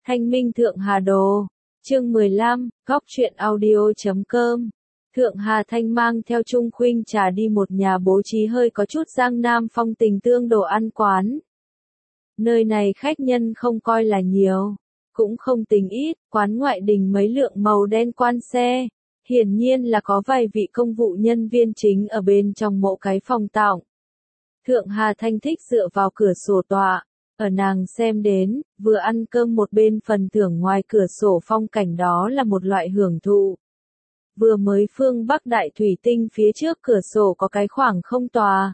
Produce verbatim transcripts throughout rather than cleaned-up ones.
Thanh Minh Thượng Hà Đồ. Chương mười lăm, góc truyện audio.com. Thượng Hà Thanh mang theo Trung Khuynh Trà đi một nhà bố trí hơi có chút Giang Nam phong tình tương đồ ăn quán. Nơi này khách nhân không coi là nhiều, cũng không tính ít, quán ngoại đình mấy lượng màu đen quan xe. Hiển nhiên là có vài vị công vụ nhân viên chính ở bên trong mỗi cái phòng tọng. Thượng Hà Thanh thích dựa vào cửa sổ tọa, ở nàng xem đến, vừa ăn cơm một bên phần thưởng ngoài cửa sổ phong cảnh đó là một loại hưởng thụ. Vừa mới phương Bắc đại thủy tinh phía trước cửa sổ có cái khoảng không tòa.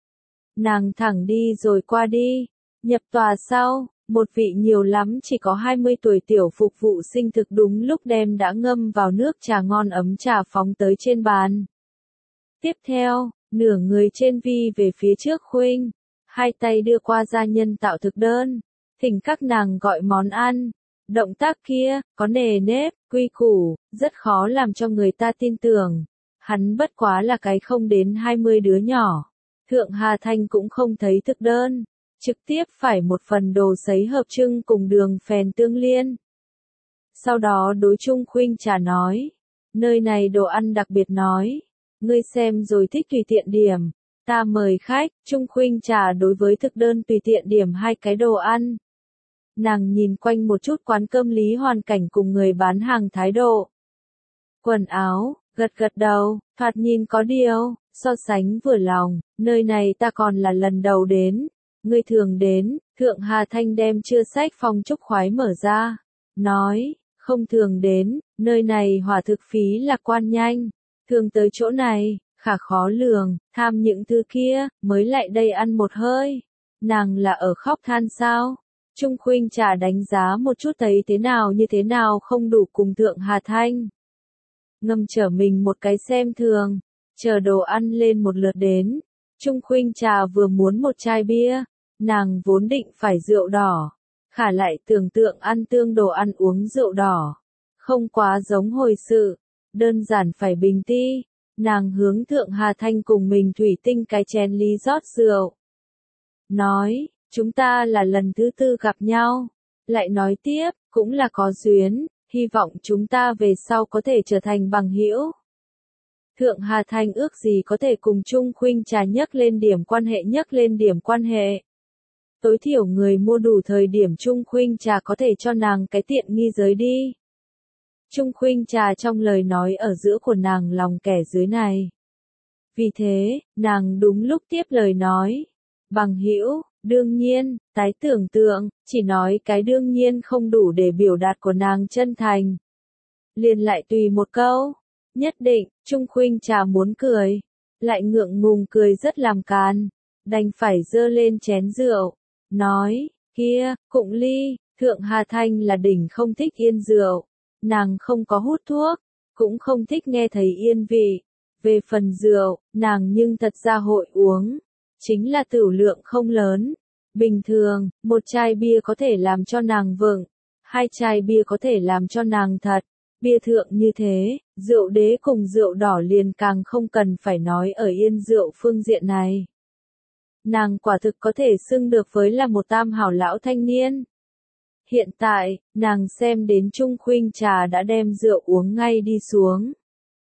Nàng thẳng đi rồi qua đi, nhập tòa sau, một vị nhiều lắm chỉ có hai mươi tuổi tiểu phục vụ sinh thực đúng lúc đem đã ngâm vào nước trà ngon ấm trà phóng tới trên bàn. Tiếp theo, nửa người trên vi về phía trước Khuynh, hai tay đưa qua gia nhân tạo thực đơn, thỉnh các nàng gọi món ăn. Động tác kia, có nề nếp, quy củ, rất khó làm cho người ta tin tưởng. Hắn bất quá là cái không đến hai mươi đứa nhỏ. Thượng Hà Thanh cũng không thấy thực đơn, trực tiếp phải một phần đồ sấy hợp trưng cùng đường phèn tương liên. Sau đó đối Trung Khuynh Trà nói, nơi này đồ ăn đặc biệt nói, ngươi xem rồi thích tùy tiện điểm, ta mời khách. Trung Khuynh Trà đối với thực đơn tùy tiện điểm hai cái đồ ăn. Nàng nhìn quanh một chút quán cơm lý hoàn cảnh cùng người bán hàng thái độ. Quần áo, gật gật đầu, thoạt nhìn có điều, so sánh vừa lòng, nơi này ta còn là lần đầu đến. Ngươi thường đến. Thượng Hà Thanh đem chưa sách phong trúc khoái mở ra, nói, không thường đến, nơi này hỏa thực phí lạc quan nhanh, thường tới chỗ này, khả khó lường, tham những thứ kia, mới lại đây ăn một hơi. Nàng là ở khóc than sao? Trung Khuynh Trà đánh giá một chút thấy thế nào như thế nào không đủ cùng Thượng Hà Thanh. Ngâm trở mình một cái xem thường, chờ đồ ăn lên một lượt đến. Trung Khuynh Trà vừa muốn một chai bia, nàng vốn định phải rượu đỏ, khả lại tưởng tượng ăn tương đồ ăn uống rượu đỏ, không quá giống hồi sự, đơn giản phải bình ti. Nàng hướng Thượng Hà Thanh cùng mình thủy tinh cái chén ly rót rượu. Nói, chúng ta là lần thứ tư gặp nhau. Lại nói tiếp, cũng là có duyên, hy vọng chúng ta về sau có thể trở thành bằng hữu. Thượng Hà Thanh ước gì có thể cùng Trung Khuynh Trà nhắc lên điểm quan hệ nhắc lên điểm quan hệ. Tối thiểu người mua đủ thời điểm Trung Khuynh Trà có thể cho nàng cái tiện nghi giới đi. Trung Khuynh Trà trong lời nói ở giữa của nàng lòng kẻ dưới này. Vì thế, nàng đúng lúc tiếp lời nói. Bằng hữu, đương nhiên, tái tưởng tượng, chỉ nói cái đương nhiên không đủ để biểu đạt của nàng chân thành. Liền lại tùy một câu. Nhất định, Trung Khuynh Trà muốn cười. Lại ngượng ngùng cười rất làm càn. Đành phải dơ lên chén rượu. Nói, kia, cụng ly. Thượng Hà Thanh là đỉnh không thích yên rượu. Nàng không có hút thuốc, cũng không thích nghe thấy yên vị. Về phần rượu, nàng nhưng thật ra hội uống. Chính là tửu lượng không lớn. Bình thường, một chai bia có thể làm cho nàng vượng. Hai chai bia có thể làm cho nàng thật. Bia thượng như thế, rượu đế cùng rượu đỏ liền càng không cần phải nói ở yên rượu phương diện này. Nàng quả thực có thể xưng được với là một tam hảo lão thanh niên. Hiện tại, nàng xem đến Trung Khuynh Trà đã đem rượu uống ngay đi xuống.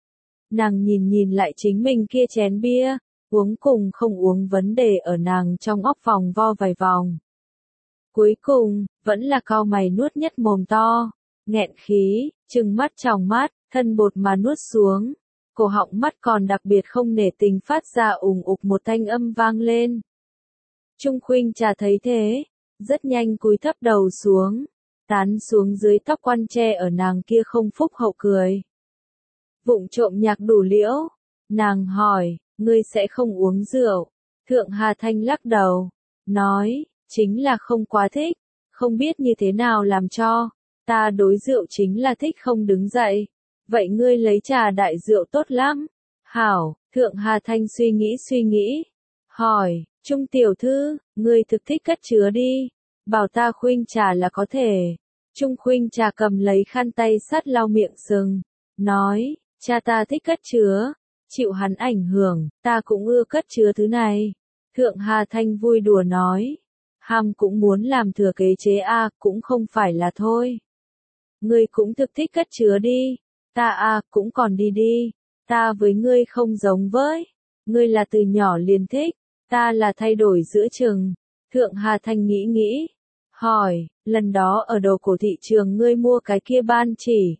Nàng nhìn nhìn lại chính mình kia chén bia, uống cùng không uống vấn đề ở nàng trong óc vòng vo vài vòng. Cuối cùng, vẫn là cau mày nuốt nhất mồm to, nghẹn khí, trừng mắt tròng mắt, thân bột mà nuốt xuống. Cổ họng mắt còn đặc biệt không nể tình phát ra ùng ục một thanh âm vang lên. Trung Khuynh Trà thấy thế, rất nhanh cúi thấp đầu xuống, tán xuống dưới tóc quan tre ở nàng kia không phúc hậu cười. Vụng trộm nhạc đủ liễu, nàng hỏi, ngươi sẽ không uống rượu. Thượng Hà Thanh lắc đầu, nói, chính là không quá thích, không biết như thế nào làm cho, ta đối rượu chính là thích không đứng dậy. Vậy ngươi lấy trà đại rượu tốt lắm. Hảo, Thượng Hà Thanh suy nghĩ suy nghĩ, hỏi, Trung tiểu thư, ngươi thực thích cất chứa đi, bảo ta Khuynh Trà là có thể. Trung Khuynh Trà cầm lấy khăn tay sắt lau miệng sừng, nói, cha ta thích cất chứa, chịu hắn ảnh hưởng, ta cũng ưa cất chứa thứ này. Thượng Hà Thanh vui đùa nói, Ham cũng muốn làm thừa kế chế a, à, cũng không phải là thôi. Ngươi cũng thực thích cất chứa đi. Ta a, à, cũng còn đi đi. Ta với ngươi không giống với. Ngươi là từ nhỏ liền thích. Ta là thay đổi giữa chừng. Thượng Hà Thanh nghĩ nghĩ. Hỏi, lần đó ở đồ cổ thị trường ngươi mua cái kia ban chỉ.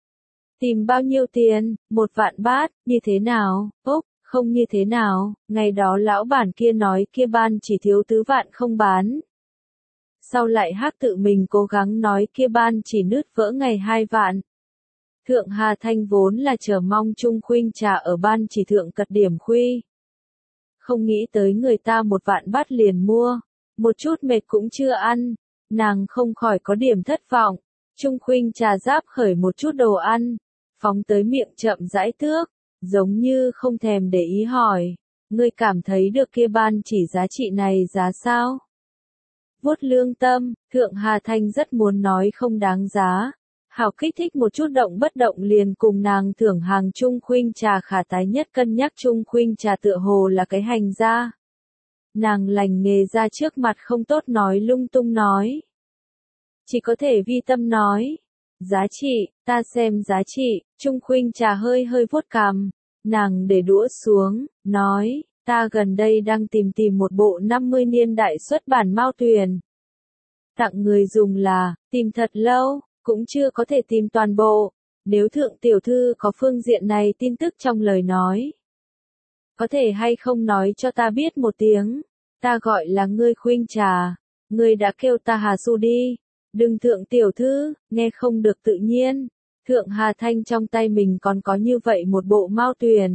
Tìm bao nhiêu tiền? Một vạn bát, như thế nào? Úc, không như thế nào, ngày đó lão bản kia nói kia ban chỉ thiếu tứ vạn không bán. Sau lại hắc tự mình cố gắng nói kia ban chỉ nứt vỡ ngày hai vạn. Thượng Hà Thanh vốn là chờ mong Trung Khuynh Trà ở ban chỉ thượng cật điểm khuy. Không nghĩ tới người ta một vạn bát liền mua, một chút mệt cũng chưa ăn, nàng không khỏi có điểm thất vọng. Trung Khuynh Trà giáp khởi một chút đồ ăn, phóng tới miệng chậm rãi tước, giống như không thèm để ý hỏi, ngươi cảm thấy được kia ban chỉ giá trị này giá sao? Vuốt lương tâm, Thượng Hà Thanh rất muốn nói không đáng giá. Hảo kích thích một chút động bất động liền cùng nàng thưởng hàng Trung Khuynh Trà khả tái nhất cân nhắc Trung Khuynh Trà tựa hồ là cái hành gia. Nàng lành nghề ra trước mặt không tốt nói lung tung nói. Chỉ có thể vi tâm nói. Giá trị, ta xem giá trị, Trung Khuynh Trà hơi hơi vuốt cằm. Nàng để đũa xuống, nói, ta gần đây đang tìm tìm một bộ năm mươi niên đại xuất bản Mao Tuyền. Tặng người dùng là, tìm thật lâu, cũng chưa có thể tìm toàn bộ. Nếu thượng tiểu thư có phương diện này tin tức trong lời nói. Có thể hay không nói cho ta biết một tiếng. Ta gọi là ngươi Khuynh Trà. Ngươi đã kêu ta Hà Su đi. Đừng thượng tiểu thư, nghe không được tự nhiên. Thượng Hà Thanh trong tay mình còn có như vậy một bộ Mao Tuyền.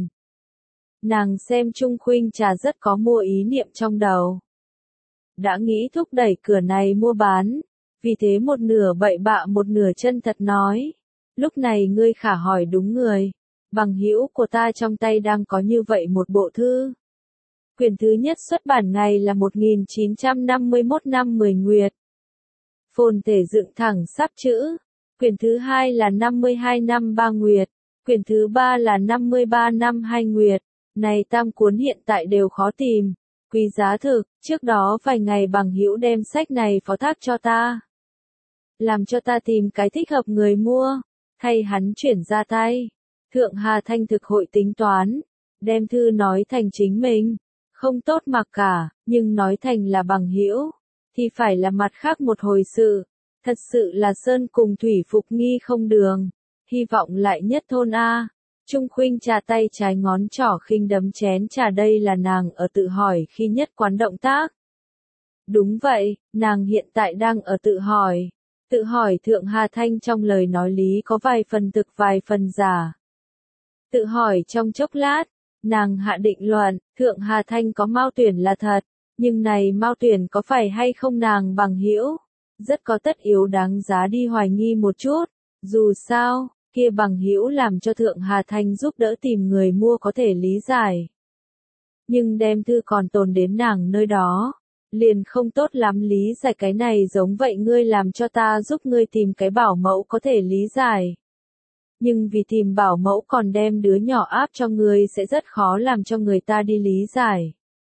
Nàng xem Trung Khuynh Trà rất có mua ý niệm trong đầu. Đã nghĩ thúc đẩy cửa này mua bán. Vì thế một nửa bậy bạ một nửa chân thật nói. Lúc này ngươi khả hỏi đúng người. Bằng hữu của ta trong tay đang có như vậy một bộ thư. Quyển thứ nhất xuất bản ngày là một nghìn chín trăm năm mươi mốt năm mười nguyệt. Phồn thể dựng thẳng sắp chữ. Quyển thứ hai là năm mươi hai năm ba nguyệt. Quyển thứ ba là năm mươi ba năm hai nguyệt. Này tam cuốn hiện tại đều khó tìm. Quý giá thực, trước đó vài ngày bằng hữu đem sách này phó thác cho ta. Làm cho ta tìm cái thích hợp người mua. Thay hắn chuyển ra tay. Thượng Hà Thanh thực hội tính toán. Đem thư nói thành chính mình. Không tốt mặc cả, nhưng nói thành là bằng hữu thì phải là mặt khác một hồi sự. Thật sự là sơn cùng thủy phục nghi không đường. Hy vọng lại nhất thôn A. Trung Khuynh Trà tay trái ngón trỏ khinh đấm chén trà, đây là nàng ở tự hỏi khi nhất quán động tác. Đúng vậy, nàng hiện tại đang ở tự hỏi. Tự hỏi Thượng Hà Thanh trong lời nói lý có vài phần thực vài phần giả. Tự hỏi trong chốc lát, nàng hạ định luận, Thượng Hà Thanh có Mao Tuyền là thật, nhưng này Mao Tuyền có phải hay không nàng bằng hữu, rất có tất yếu đáng giá đi hoài nghi một chút. Dù sao, kia bằng hữu làm cho Thượng Hà Thanh giúp đỡ tìm người mua có thể lý giải. Nhưng đem thư còn tồn đến nàng nơi đó, liền không tốt lắm lý giải. Cái này giống vậy ngươi làm cho ta giúp ngươi tìm cái bảo mẫu có thể lý giải. Nhưng vì tìm bảo mẫu còn đem đứa nhỏ áp cho ngươi sẽ rất khó làm cho người ta đi lý giải.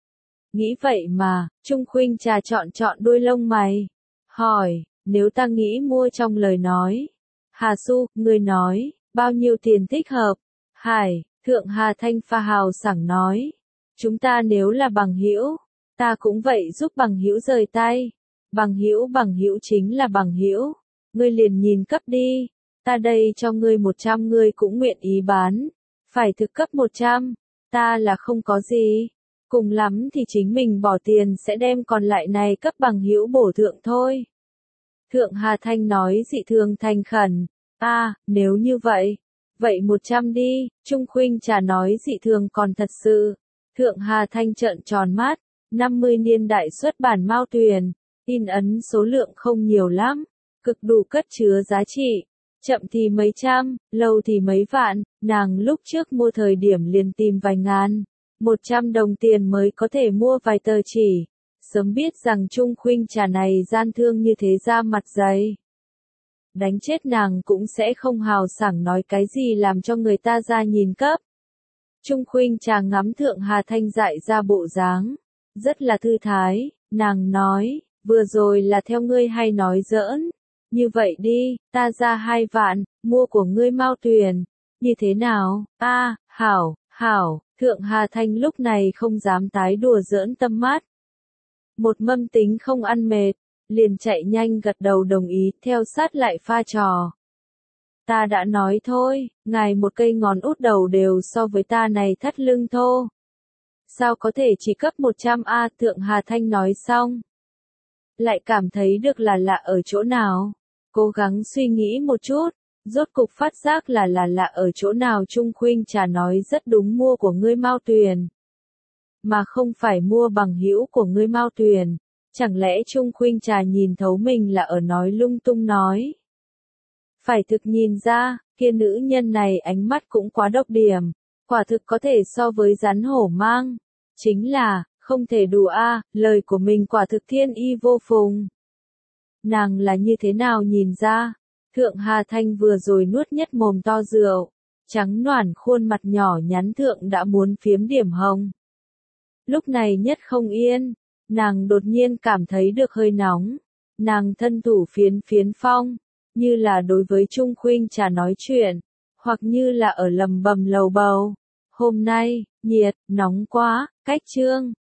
Nghĩ vậy mà, Trung Khuynh Trà chọn chọn đuôi lông mày. Hỏi, nếu ta nghĩ mua trong lời nói. Hà Su, ngươi nói, bao nhiêu tiền thích hợp? Hải, Thượng Hà Thanh pha hào sảng nói. Chúng ta nếu là bằng hữu, ta cũng vậy giúp bằng hữu rời tay. Bằng hữu bằng hữu chính là bằng hữu. Ngươi liền nhìn cấp đi. Ta đây cho ngươi một trăm ngươi cũng nguyện ý bán. Phải thực cấp một trăm. Ta là không có gì. Cùng lắm thì chính mình bỏ tiền sẽ đem còn lại này cấp bằng hữu bổ thượng thôi. Thượng Hà Thanh nói dị thường thành khẩn. A, à, nếu như vậy. Vậy một trăm đi. Trung Khuynh Trà nói dị thường còn thật sự. Thượng Hà Thanh trợn tròn mắt. năm mươi niên đại xuất bản Mao Tuyền. In ấn số lượng không nhiều lắm. Cực đủ cất chứa giá trị. Chậm thì mấy trăm, lâu thì mấy vạn. Nàng lúc trước mua thời điểm liền tìm vài ngàn. Một trăm đồng tiền mới có thể mua vài tờ chỉ. Sớm biết rằng Trung Khuynh Trà này gian thương như thế ra mặt dày. Đánh chết nàng cũng sẽ không hào sảng nói cái gì làm cho người ta ra nhìn cấp. Trung Khuynh Trà ngắm Thượng Hà Thanh dại ra bộ dáng. Rất là thư thái, nàng nói, vừa rồi là theo ngươi hay nói giỡn? Như vậy đi, ta ra hai vạn, mua của ngươi Mao Tuyền. Như thế nào? A, à, hảo, hảo, Thượng Hà Thanh lúc này không dám tái đùa giỡn Tâm Mát. Một mâm tính không ăn mệt, liền chạy nhanh gật đầu đồng ý, theo sát lại pha trò. Ta đã nói thôi, ngài một cây ngón út đầu đều so với ta này thắt lưng thô. Sao có thể chỉ cấp một trăm a? Thượng Hà Thanh nói xong. Lại cảm thấy được là lạ ở chỗ nào? Cố gắng suy nghĩ một chút, rốt cục phát giác là là lạ ở chỗ nào. Trung Khuynh Trà nói rất đúng, mua của ngươi Mao Tuyền. Mà không phải mua bằng hữu của ngươi Mao Tuyền. Chẳng lẽ Trung Khuynh Trà nhìn thấu mình là ở nói lung tung nói? Phải thực nhìn ra, kia nữ nhân này ánh mắt cũng quá độc điểm, quả thực có thể so với rắn hổ mang. Chính là, không thể đủ a, lời của mình quả thực thiên y vô phùng. Nàng là như thế nào nhìn ra? Thượng Hà Thanh vừa rồi nuốt nhất mồm to rượu, trắng noản khuôn mặt nhỏ nhắn thượng đã muốn phiếm điểm hồng. Lúc này nhất không yên, nàng đột nhiên cảm thấy được hơi nóng, nàng thân thủ phiến phiến phong, như là đối với Trung Khuynh Trà nói chuyện, hoặc như là ở lầm bầm lầu bầu. Hôm nay, nhiệt, nóng quá, cách trương,